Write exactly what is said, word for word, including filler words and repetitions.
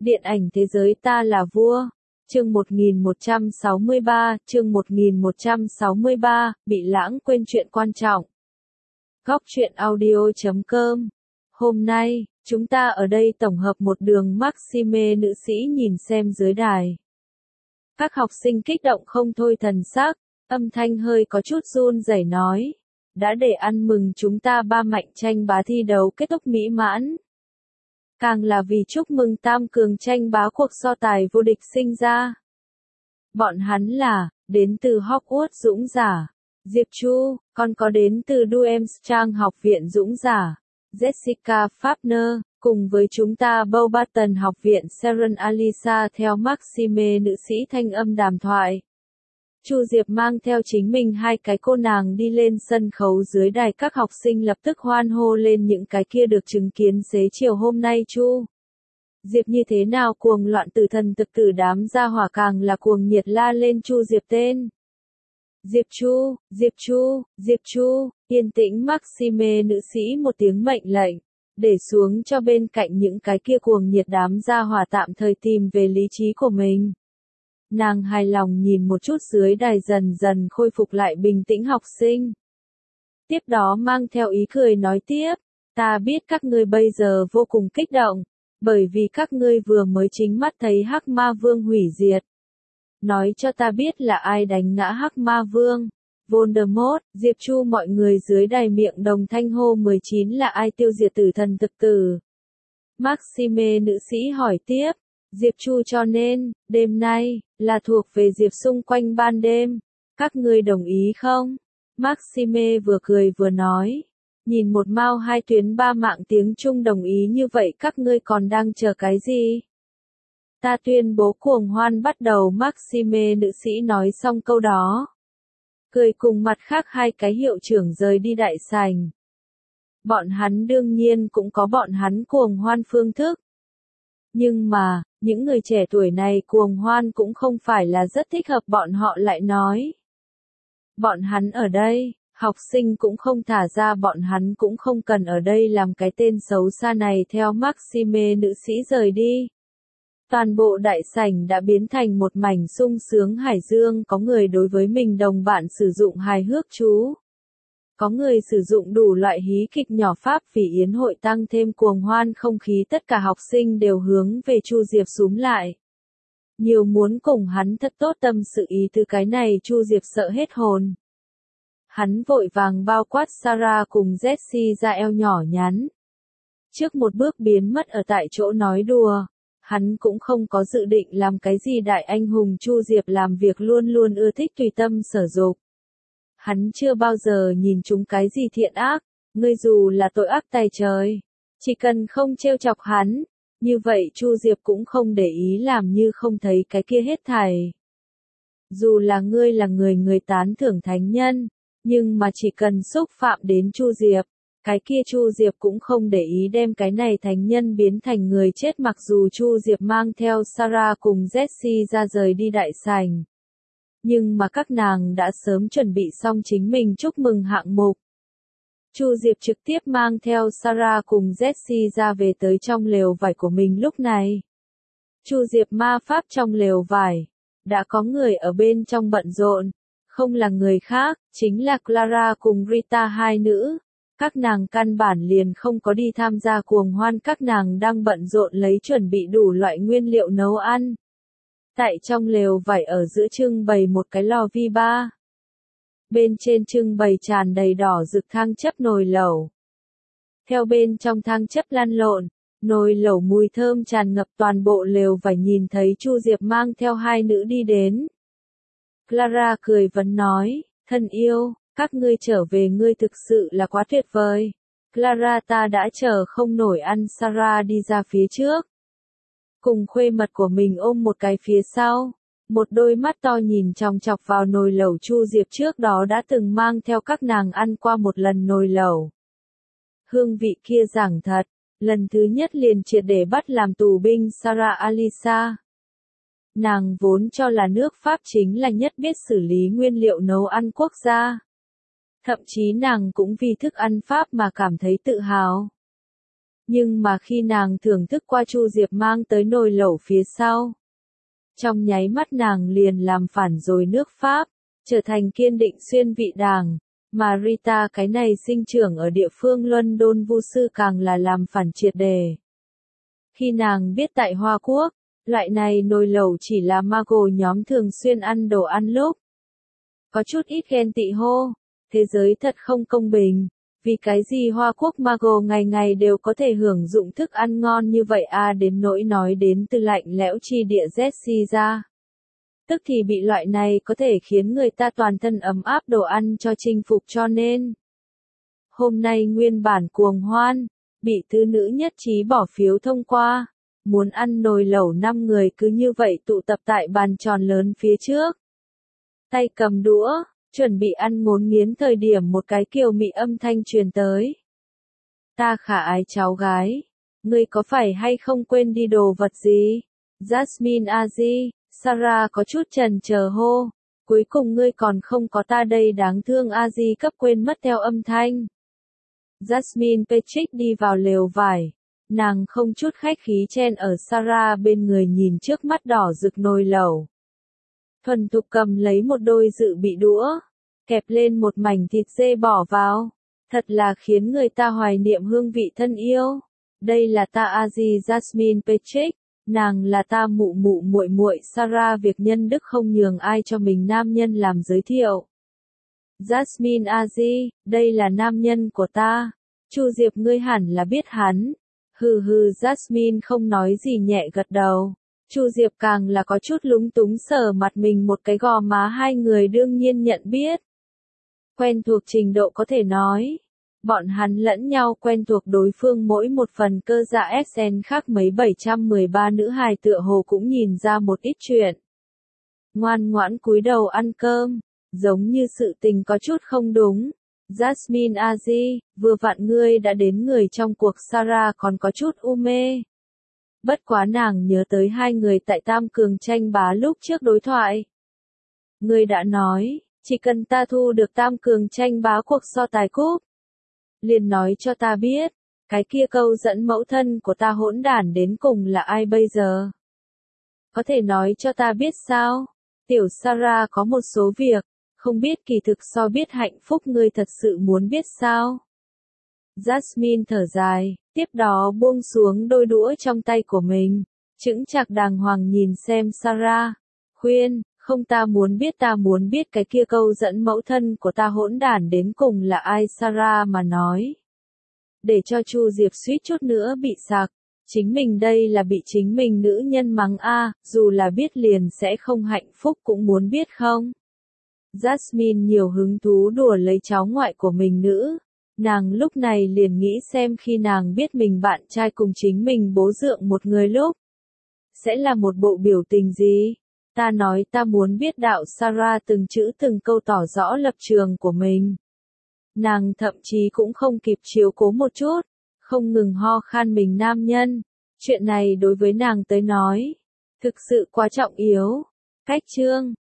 Điện ảnh thế giới ta là vua. Chương một nghìn một trăm sáu mươi ba, chương một nghìn một trăm sáu mươi ba, bị lãng quên chuyện quan trọng. Góc truyện audio chấm com. Hôm nay, chúng ta ở đây tổng hợp một đường Maxime nữ sĩ nhìn xem dưới đài. Các học sinh kích động không thôi thần sắc, âm thanh hơi có chút run rẩy nói. Đã để ăn mừng chúng ta ba mạnh tranh bá thi đấu kết thúc mỹ mãn. Càng là vì chúc mừng tam cường tranh bá cuộc so tài vô địch sinh ra. Bọn hắn là, đến từ Hogwarts Dũng Giả, Diệp Chu, còn có đến từ Durmstrang học viện Dũng Giả, Jessica Fafner, cùng với chúng ta Beauxbaton học viện Sharon Alisa theo Maxime nữ sĩ thanh âm đàm thoại. Chu Diệp mang theo chính mình hai cái cô nàng đi lên sân khấu dưới đài, các học sinh lập tức hoan hô lên những cái kia được chứng kiến xế chiều hôm nay. Chu Diệp như thế nào cuồng loạn từ thần thực tử, đám gia hỏa càng là cuồng nhiệt la lên Chu Diệp tên. Diệp Chu, Diệp Chu, Diệp Chu, yên tĩnh. Maxime nữ sĩ một tiếng mệnh lệnh, để xuống cho bên cạnh những cái kia cuồng nhiệt đám gia hỏa tạm thời tìm về lý trí của mình. Nàng hài lòng nhìn một chút dưới đài dần dần khôi phục lại bình tĩnh học sinh. Tiếp đó mang theo ý cười nói tiếp, ta biết các ngươi bây giờ vô cùng kích động, bởi vì các ngươi vừa mới chính mắt thấy Hắc Ma Vương hủy diệt. Nói cho ta biết là ai đánh ngã Hắc Ma Vương? Voldemort. Diệp Chu mọi người dưới đài miệng đồng thanh hô mười chín là ai tiêu diệt tử thần thực tử? Maxime nữ sĩ hỏi tiếp. Diệp Chu cho nên, đêm nay, là thuộc về Diệp xung quanh ban đêm. Các ngươi đồng ý không? Maxime vừa cười vừa nói. Nhìn một mao hai tuyến ba mạng tiếng Trung đồng ý như vậy, các ngươi còn đang chờ cái gì? Ta tuyên bố cuồng hoan bắt đầu. Maxime nữ sĩ nói xong câu đó, cười cùng mặt khác hai cái hiệu trưởng rời đi đại sảnh. Bọn hắn đương nhiên cũng có bọn hắn cuồng hoan phương thức. Nhưng mà, những người trẻ tuổi này cuồng hoan cũng không phải là rất thích hợp bọn họ lại nói. Bọn hắn ở đây, học sinh cũng không thả ra, bọn hắn cũng không cần ở đây làm cái tên xấu xa này. Theo Maxime nữ sĩ rời đi, toàn bộ đại sảnh đã biến thành một mảnh sung sướng hải dương, có người đối với mình đồng bạn sử dụng hài hước chú. Có người sử dụng đủ loại hí kịch nhỏ pháp, vì yến hội tăng thêm cuồng hoan không khí, tất cả học sinh đều hướng về Chu Diệp xúm lại. Nhiều muốn cùng hắn thật tốt tâm sự ý từ cái này. Chu Diệp sợ hết hồn. Hắn vội vàng bao quát Sarah cùng Jessie ra eo nhỏ nhắn. Trước một bước biến mất ở tại chỗ nói đùa. Hắn cũng không có dự định làm cái gì đại anh hùng. Chu Diệp làm việc luôn luôn ưa thích tùy tâm sở dục. Hắn chưa bao giờ nhìn chúng cái gì thiện ác, ngươi dù là tội ác tày trời, chỉ cần không trêu chọc hắn, như vậy Chu Diệp cũng không để ý, làm như không thấy cái kia hết thảy. Dù là ngươi là người người tán thưởng thánh nhân, nhưng mà chỉ cần xúc phạm đến Chu Diệp, cái kia Chu Diệp cũng không để ý, đem cái này thánh nhân biến thành người chết. Mặc dù Chu Diệp mang theo Sarah cùng Jessie ra rời đi đại sảnh, nhưng mà các nàng đã sớm chuẩn bị xong chính mình chúc mừng hạng mục. Chu Diệp trực tiếp mang theo Sarah cùng Jessie ra về tới trong lều vải của mình. Lúc này, Chu Diệp ma pháp trong lều vải, đã có người ở bên trong bận rộn, không là người khác, chính là Clara cùng Rita hai nữ. Các nàng căn bản liền không có đi tham gia cuồng hoan, các nàng đang bận rộn lấy chuẩn bị đủ loại nguyên liệu nấu ăn. Tại trong lều vải ở giữa trưng bày một cái lò vi ba. Bên trên trưng bày tràn đầy đỏ rực thang chấp nồi lẩu. Theo bên trong thang chấp lăn lộn, nồi lẩu mùi thơm tràn ngập toàn bộ lều vải. Nhìn thấy Chu Diệp mang theo hai nữ đi đến, Clara cười vấn nói, thân yêu, các ngươi trở về, ngươi thực sự là quá tuyệt vời. Clara, ta đã chờ không nổi ăn. Sarah đi ra phía trước, cùng khuê mật của mình ôm một cái phía sau, một đôi mắt to nhìn chòng chọc vào nồi lẩu. Chu Diệp trước đó đã từng mang theo các nàng ăn qua một lần nồi lẩu. Hương vị kia giảng thật, lần thứ nhất liền triệt để bắt làm tù binh Sarah Alisa. Nàng vốn cho là nước Pháp chính là nhất biết xử lý nguyên liệu nấu ăn quốc gia. Thậm chí nàng cũng vì thức ăn Pháp mà cảm thấy tự hào. Nhưng mà khi nàng thưởng thức qua Chu Diệp mang tới nồi lẩu phía sau, trong nháy mắt nàng liền làm phản rồi nước Pháp, trở thành kiên định xuyên vị đảng, mà Rita cái này sinh trưởng ở địa phương London vu sư càng là làm phản triệt đề. Khi nàng biết tại Hoa Quốc, loại này nồi lẩu chỉ là Mago nhóm thường xuyên ăn đồ ăn lúc, có chút ít ghen tị hô, thế giới thật không công bình, vì cái gì Hoa Quốc Mago ngày ngày đều có thể hưởng dụng thức ăn ngon như vậy a đến nỗi nói đến từ lạnh lẽo chi địa Jessie ra. Tức thì bị loại này có thể khiến người ta toàn thân ấm áp đồ ăn cho chinh phục cho nên. Hôm nay nguyên bản cuồng hoan, bị thứ nữ nhất trí bỏ phiếu thông qua, muốn ăn nồi lẩu năm người cứ như vậy tụ tập tại bàn tròn lớn phía trước. Tay cầm đũa, chuẩn bị ăn ngốn nghiến thời điểm một cái kiều mị âm thanh truyền tới. Ta khả ái cháu gái, ngươi có phải hay không quên đi đồ vật gì? Jasmine Aji, Sarah có chút chần chờ hô, cuối cùng ngươi còn không có ta đây đáng thương Aji cấp quên mất theo âm thanh. Jasmine Patrick đi vào lều vải, nàng không chút khách khí chen ở Sarah bên người nhìn trước mắt đỏ rực nồi lẩu. Thuần thục cầm lấy một đôi dự bị đũa, kẹp lên một mảnh thịt dê bỏ vào, thật là khiến người ta hoài niệm hương vị thân yêu. Đây là ta Aji Jasmine Patrick, nàng là ta mụ mụ muội muội Sarah việc nhân đức không nhường ai cho mình nam nhân làm giới thiệu. Jasmine Aji, đây là nam nhân của ta. Chu Diệp ngươi hẳn là biết hắn. Hừ hừ Jasmine không nói gì nhẹ gật đầu. Chu Diệp càng là có chút lúng túng sờ mặt mình một cái gò má hai người đương nhiên nhận biết. Quen thuộc trình độ có thể nói. Bọn hắn lẫn nhau quen thuộc đối phương mỗi một phần cơ dạ ét en khác mấy bảy trăm mười ba nữ hài tựa hồ cũng nhìn ra một ít chuyện. Ngoan ngoãn cúi đầu ăn cơm, giống như sự tình có chút không đúng. Jasmine Aji, vừa vặn ngươi đã đến người trong cuộc Sarah còn có chút u mê. Bất quá nàng nhớ tới hai người tại Tam Cường tranh bá lúc trước đối thoại. Ngươi đã nói, chỉ cần ta thu được Tam Cường tranh bá cuộc so tài cúp. Liền nói cho ta biết, cái kia câu dẫn mẫu thân của ta hỗn đản đến cùng là ai bây giờ? Có thể nói cho ta biết sao? Tiểu Sarah có một số việc, không biết kỳ thực so biết hạnh phúc ngươi thật sự muốn biết sao? Jasmine thở dài, tiếp đó buông xuống đôi đũa trong tay của mình, chững chạc đàng hoàng nhìn xem Sarah, khuyên, không ta muốn biết ta muốn biết cái kia câu dẫn mẫu thân của ta hỗn đản đến cùng là ai Sarah mà nói. Để cho Chu Diệp suýt chút nữa bị sặc, chính mình đây là bị chính mình nữ nhân mắng a, dù là biết liền sẽ không hạnh phúc cũng muốn biết không. Jasmine nhiều hứng thú đùa lấy cháu ngoại của mình nữ. Nàng lúc này liền nghĩ xem khi nàng biết mình bạn trai cùng chính mình bố dượng một người lúc, sẽ là một bộ biểu tình gì? Ta nói ta muốn biết đạo Sarah từng chữ từng câu tỏ rõ lập trường của mình. Nàng thậm chí cũng không kịp chiếu cố một chút, không ngừng ho khan mình nam nhân. Chuyện này đối với nàng tới nói, thực sự quá trọng yếu. Cách chương